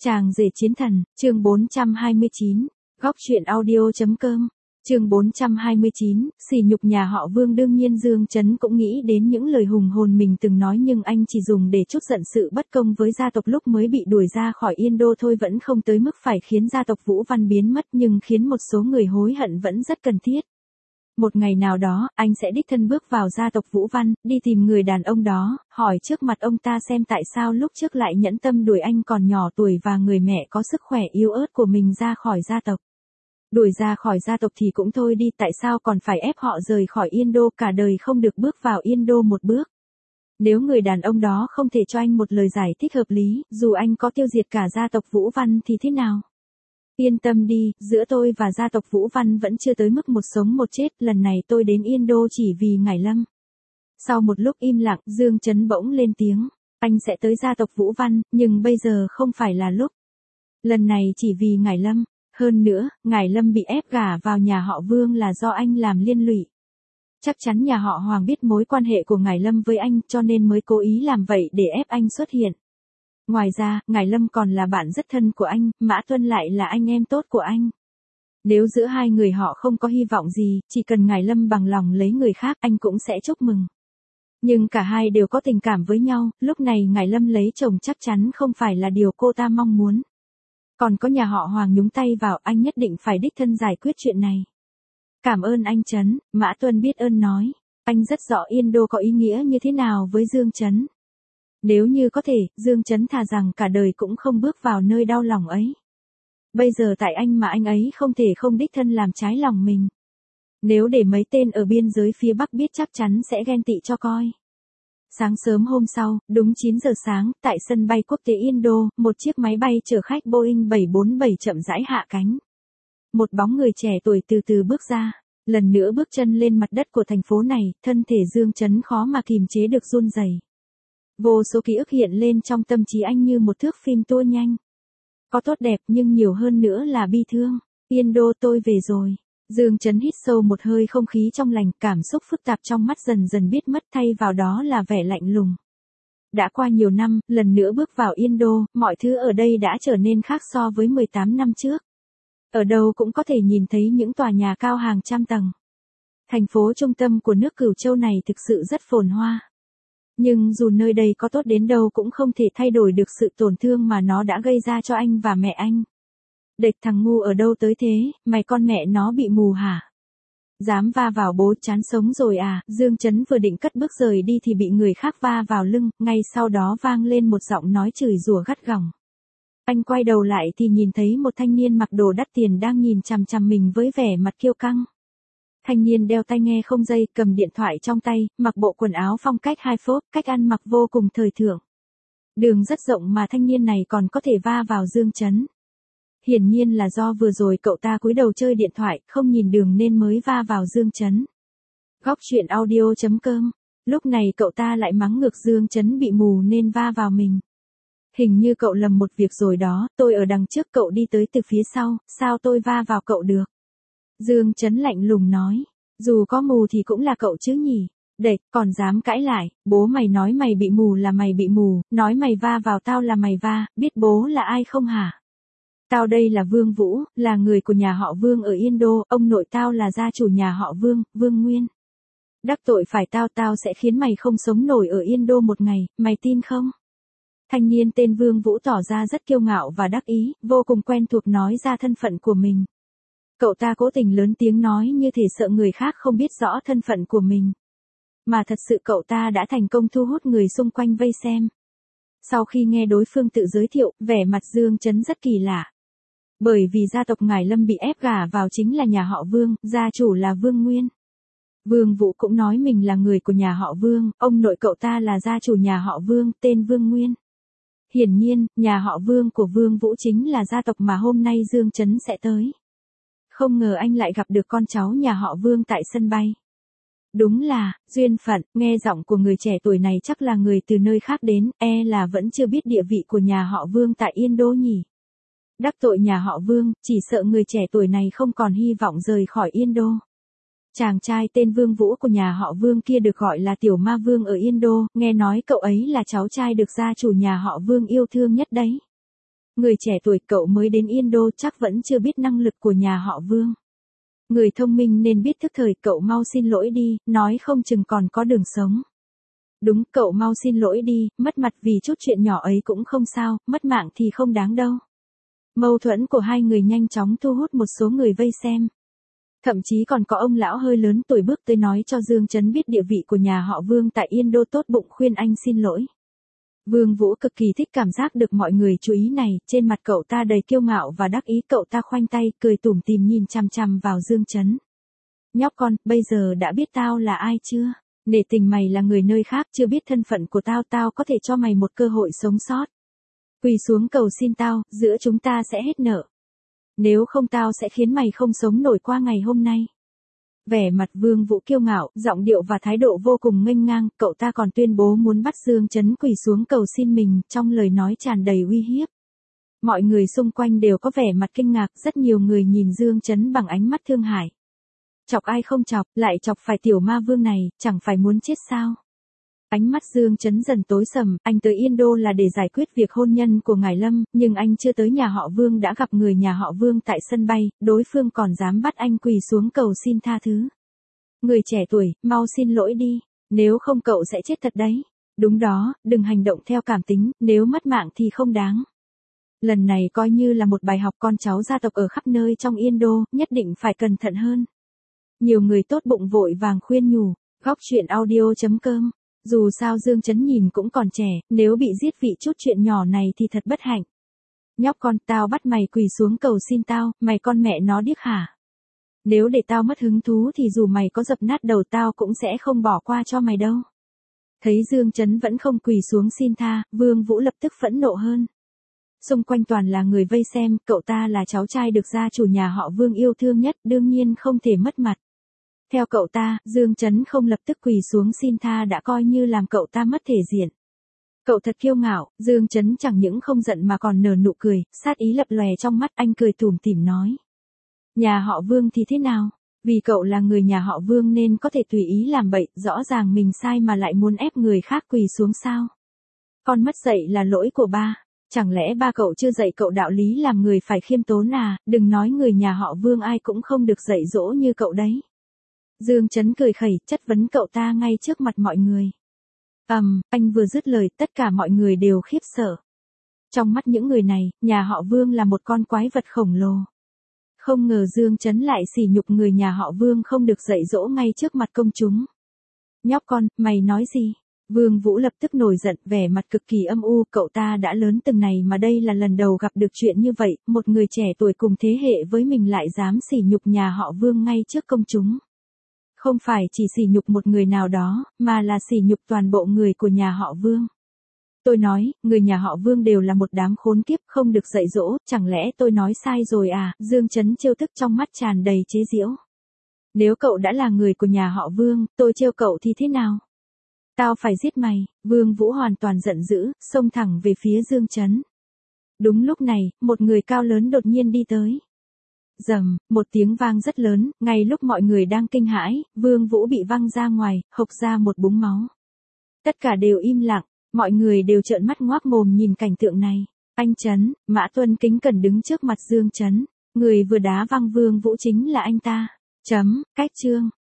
Chàng rể chiến thần, chương 429, góc truyện audio.com, chương 429, sỉ nhục nhà họ Vương. Đương nhiên Dương Chấn cũng nghĩ đến những lời hùng hồn mình từng nói, nhưng anh chỉ dùng để trút giận sự bất công với gia tộc lúc mới bị đuổi ra khỏi Yên Đô thôi, vẫn không tới mức phải khiến gia tộc Vũ Văn biến mất, nhưng khiến một số người hối hận vẫn rất cần thiết. Một ngày nào đó, anh sẽ đích thân bước vào gia tộc Vũ Văn, đi tìm người đàn ông đó, hỏi trước mặt ông ta xem tại sao lúc trước lại nhẫn tâm đuổi anh còn nhỏ tuổi và người mẹ có sức khỏe yếu ớt của mình ra khỏi gia tộc. Đuổi ra khỏi gia tộc thì cũng thôi đi, tại sao còn phải ép họ rời khỏi Yên Đô, cả đời không được bước vào Yên Đô một bước. Nếu người đàn ông đó không thể cho anh một lời giải thích hợp lý, dù anh có tiêu diệt cả gia tộc Vũ Văn thì thế nào? Yên tâm đi, giữa tôi và gia tộc Vũ Văn vẫn chưa tới mức một sống một chết, lần này tôi đến Yên Đô chỉ vì Ngải Lâm. Sau một lúc im lặng, Dương Chấn bỗng lên tiếng, anh sẽ tới gia tộc Vũ Văn, nhưng bây giờ không phải là lúc. Lần này chỉ vì Ngải Lâm, hơn nữa, Ngải Lâm bị ép gả vào nhà họ Vương là do anh làm liên lụy. Chắc chắn nhà họ Hoàng biết mối quan hệ của Ngải Lâm với anh, cho nên mới cố ý làm vậy để ép anh xuất hiện. Ngoài ra, Ngải Lâm còn là bạn rất thân của anh, Mã Tuân lại là anh em tốt của anh. Nếu giữa hai người họ không có hy vọng gì, chỉ cần Ngải Lâm bằng lòng lấy người khác, anh cũng sẽ chúc mừng. Nhưng cả hai đều có tình cảm với nhau, lúc này Ngải Lâm lấy chồng chắc chắn không phải là điều cô ta mong muốn. Còn có nhà họ Hoàng nhúng tay vào, anh nhất định phải đích thân giải quyết chuyện này. Cảm ơn anh Chấn, Mã Tuân biết ơn nói. Anh rất rõ Yên Đô có ý nghĩa như thế nào với Dương Chấn. Nếu như có thể, Dương Chấn thà rằng cả đời cũng không bước vào nơi đau lòng ấy. Bây giờ tại anh mà anh ấy không thể không đích thân làm trái lòng mình. Nếu để mấy tên ở biên giới phía Bắc biết chắc chắn sẽ ghen tị cho coi. Sáng sớm hôm sau, đúng 9 giờ sáng, tại sân bay quốc tế Yên Đô, một chiếc máy bay chở khách Boeing 747 chậm rãi hạ cánh. Một bóng người trẻ tuổi từ từ bước ra, lần nữa bước chân lên mặt đất của thành phố này, thân thể Dương Chấn khó mà kìm chế được run rẩy. Vô số ký ức hiện lên trong tâm trí anh như một thước phim tua nhanh. Có tốt đẹp nhưng nhiều hơn nữa là bi thương. Yên Đô, tôi về rồi. Dương Chấn hít sâu một hơi không khí trong lành, cảm xúc phức tạp trong mắt dần dần biết mất, thay vào đó là vẻ lạnh lùng. Đã qua nhiều năm, lần nữa bước vào Yên Đô, mọi thứ ở đây đã trở nên khác so với 18 năm trước. Ở đâu cũng có thể nhìn thấy những tòa nhà cao hàng trăm tầng. Thành phố trung tâm của nước Cửu Châu này thực sự rất phồn hoa. Nhưng dù nơi đây có tốt đến đâu cũng không thể thay đổi được sự tổn thương mà nó đã gây ra cho anh và mẹ anh. Đệt, thằng ngu ở đâu tới thế, mày con mẹ nó bị mù hả? Dám va vào bố, chán sống rồi à? Dương Chấn vừa định cất bước rời đi thì bị người khác va vào lưng, ngay sau đó vang lên một giọng nói chửi rủa gắt gỏng. Anh quay đầu lại thì nhìn thấy một thanh niên mặc đồ đắt tiền đang nhìn chằm chằm mình với vẻ mặt kiêu căng. Thanh niên đeo tai nghe không dây, cầm điện thoại trong tay, mặc bộ quần áo phong cách high phốp, cách ăn mặc vô cùng thời thượng. Đường rất rộng mà thanh niên này còn có thể va vào Dương Chấn. Hiển nhiên là do vừa rồi cậu ta cúi đầu chơi điện thoại, không nhìn đường nên mới va vào Dương Chấn. Góc truyện audio.com. Lúc này cậu ta lại mắng ngược Dương Chấn bị mù nên va vào mình. Hình như cậu lầm một việc rồi đó, tôi ở đằng trước, cậu đi tới từ phía sau, sao tôi va vào cậu được? Dương Chấn lạnh lùng nói, dù có mù thì cũng là cậu chứ nhỉ? Đệt, còn dám cãi lại, bố mày nói mày bị mù là mày bị mù, nói mày va vào tao là mày va, biết bố là ai không hả? Tao đây là Vương Vũ, là người của nhà họ Vương ở Yên Đô, ông nội tao là gia chủ nhà họ Vương, Vương Nguyên. Đắc tội phải tao sẽ khiến mày không sống nổi ở Yên Đô một ngày, mày tin không? Thanh niên tên Vương Vũ tỏ ra rất kiêu ngạo và đắc ý, vô cùng quen thuộc nói ra thân phận của mình. Cậu ta cố tình lớn tiếng nói như thể sợ người khác không biết rõ thân phận của mình. Mà thật sự cậu ta đã thành công thu hút người xung quanh vây xem. Sau khi nghe đối phương tự giới thiệu, vẻ mặt Dương Chấn rất kỳ lạ. Bởi vì gia tộc Ngải Lâm bị ép gả vào chính là nhà họ Vương, gia chủ là Vương Nguyên. Vương Vũ cũng nói mình là người của nhà họ Vương, ông nội cậu ta là gia chủ nhà họ Vương, tên Vương Nguyên. Hiển nhiên, nhà họ Vương của Vương Vũ chính là gia tộc mà hôm nay Dương Chấn sẽ tới. Không ngờ anh lại gặp được con cháu nhà họ Vương tại sân bay. Đúng là, duyên phận, nghe giọng của người trẻ tuổi này chắc là người từ nơi khác đến, là vẫn chưa biết địa vị của nhà họ Vương tại Yên Đô nhỉ. Đắc tội nhà họ Vương, chỉ sợ người trẻ tuổi này không còn hy vọng rời khỏi Yên Đô. Chàng trai tên Vương Vũ của nhà họ Vương kia được gọi là Tiểu Ma Vương ở Yên Đô, nghe nói cậu ấy là cháu trai được gia chủ nhà họ Vương yêu thương nhất đấy. người trẻ tuổi cậu mới đến Yên Đô chắc vẫn chưa biết năng lực của nhà họ Vương. Người thông minh nên biết thức thời, cậu mau xin lỗi đi, nói không chừng còn có đường sống. Đúng, cậu mau xin lỗi đi, mất mặt vì chút chuyện nhỏ ấy cũng không sao, mất mạng thì không đáng đâu. Mâu thuẫn của hai người nhanh chóng thu hút một số người vây xem. Thậm chí còn có ông lão hơi lớn tuổi bước tới nói cho Dương Chấn biết địa vị của nhà họ Vương tại Yên Đô, tốt bụng khuyên anh xin lỗi. Vương Vũ cực kỳ thích cảm giác được mọi người chú ý này, trên mặt cậu ta đầy kiêu ngạo và đắc ý, cậu ta khoanh tay, cười tủm tỉm nhìn chằm chằm vào Dương Chấn. Nhóc con, bây giờ đã biết tao là ai chưa? Nể tình mày là người nơi khác, chưa biết thân phận của tao, tao có thể cho mày một cơ hội sống sót. Quỳ xuống cầu xin tao, giữa chúng ta sẽ hết nợ. Nếu không tao sẽ khiến mày không sống nổi qua ngày hôm nay. Vẻ mặt Vương Vũ kiêu ngạo, giọng điệu và thái độ vô cùng nghênh ngang, cậu ta còn tuyên bố muốn bắt Dương Chấn quỳ xuống cầu xin mình, trong lời nói tràn đầy uy hiếp. Mọi người xung quanh đều có vẻ mặt kinh ngạc, rất nhiều người nhìn Dương Chấn bằng ánh mắt thương hại. Chọc ai không chọc, lại chọc phải tiểu ma vương này, chẳng phải muốn chết sao? Ánh mắt Dương Chấn dần tối sầm, anh tới Yên Đô là để giải quyết việc hôn nhân của ngài Lâm, nhưng anh chưa tới nhà họ Vương đã gặp người nhà họ Vương tại sân bay, đối phương còn dám bắt anh quỳ xuống cầu xin tha thứ. Người trẻ tuổi, mau xin lỗi đi, nếu không cậu sẽ chết thật đấy. Đúng đó, đừng hành động theo cảm tính, nếu mất mạng thì không đáng. Lần này coi như là một bài học, con cháu gia tộc ở khắp nơi trong Yên Đô, nhất định phải cẩn thận hơn. Nhiều người tốt bụng vội vàng khuyên nhủ, góc chuyện audio.com. Dù sao Dương Chấn nhìn cũng còn trẻ, nếu bị giết vì chút chuyện nhỏ này thì thật bất hạnh. Nhóc con, tao bắt mày quỳ xuống cầu xin tao, mày con mẹ nó điếc hả? Nếu để tao mất hứng thú thì dù mày có dập nát đầu tao cũng sẽ không bỏ qua cho mày đâu. Thấy Dương Chấn vẫn không quỳ xuống xin tha, Vương Vũ lập tức phẫn nộ hơn. Xung quanh toàn là người vây xem, cậu ta là cháu trai được gia chủ nhà họ Vương yêu thương nhất, đương nhiên không thể mất mặt. Theo cậu ta, Dương Chấn không lập tức quỳ xuống xin tha đã coi như làm cậu ta mất thể diện. Cậu thật kiêu ngạo, Dương Chấn chẳng những không giận mà còn nở nụ cười, sát ý lập lòe trong mắt, anh cười tủm tỉm nói. Nhà họ Vương thì thế nào? Vì cậu là người nhà họ Vương nên có thể tùy ý làm bậy, rõ ràng mình sai mà lại muốn ép người khác quỳ xuống sao? Con mất dạy là lỗi của ba. Chẳng lẽ ba cậu chưa dạy cậu đạo lý làm người phải khiêm tốn à? Đừng nói người nhà họ Vương ai cũng không được dạy dỗ như cậu đấy. Dương Chấn cười khẩy, chất vấn cậu ta ngay trước mặt mọi người. Anh vừa dứt lời, tất cả mọi người đều khiếp sợ. Trong mắt những người này, nhà họ Vương là một con quái vật khổng lồ. Không ngờ Dương Chấn lại sỉ nhục người nhà họ Vương không được dạy dỗ ngay trước mặt công chúng. Nhóc con, mày nói gì? Vương Vũ lập tức nổi giận, vẻ mặt cực kỳ âm u, cậu ta đã lớn từng này mà đây là lần đầu gặp được chuyện như vậy, một người trẻ tuổi cùng thế hệ với mình lại dám sỉ nhục nhà họ Vương ngay trước công chúng. Không phải chỉ sỉ nhục một người nào đó, mà là sỉ nhục toàn bộ người của nhà họ Vương. Tôi nói, người nhà họ Vương đều là một đám khốn kiếp không được dạy dỗ, chẳng lẽ tôi nói sai rồi à? Dương Chấn trêu tức trong mắt tràn đầy chế giễu. Nếu cậu đã là người của nhà họ Vương, tôi trêu cậu thì thế nào? Tao phải giết mày. Vương Vũ hoàn toàn giận dữ, xông thẳng về phía Dương Chấn. Đúng lúc này, một người cao lớn đột nhiên đi tới. Rầm, một tiếng vang rất lớn, ngay lúc mọi người đang kinh hãi, Vương Vũ bị văng ra ngoài, hộc ra một búng máu. Tất cả đều im lặng, mọi người đều trợn mắt ngoác mồm nhìn cảnh tượng này. Anh Chấn, Mã Tuân kính cẩn đứng trước mặt Dương Chấn. Người vừa đá văng Vương Vũ chính là anh ta. Cách chương.